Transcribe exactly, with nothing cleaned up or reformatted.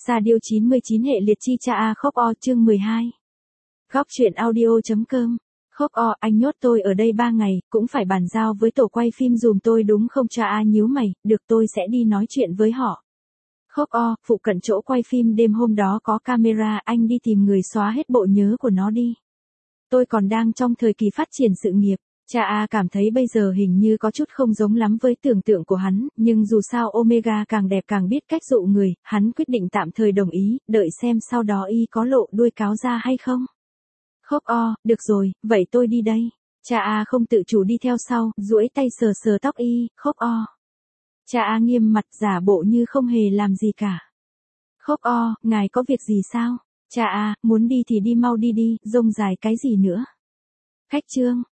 Sa Diêu chín mươi chín hệ liệt chi cha a khóc o chương mười hai. Góc truyện audio.com. Khóc o, anh nhốt tôi ở đây ba ngày, cũng phải bàn giao với tổ quay phim dùm tôi đúng không? Cha a nhíu mày, được, tôi sẽ đi nói chuyện với họ. Khóc o, phụ cận chỗ quay phim đêm hôm đó có camera, anh đi tìm người xóa hết bộ nhớ của nó đi. Tôi còn đang trong thời kỳ phát triển sự nghiệp. Cha A cảm thấy bây giờ hình như có chút không giống lắm với tưởng tượng của hắn, nhưng dù sao Omega càng đẹp càng biết cách dụ người, hắn quyết định tạm thời đồng ý, đợi xem sau đó y có lộ đuôi cáo ra hay không. Khóc o, được rồi, vậy tôi đi đây. Cha A không tự chủ đi theo sau, duỗi tay sờ sờ tóc y, khóc o. Cha A nghiêm mặt giả bộ như không hề làm gì cả. Khóc o, ngài có việc gì sao? Cha A, muốn đi thì đi mau đi đi, rông dài cái gì nữa. Khách trương,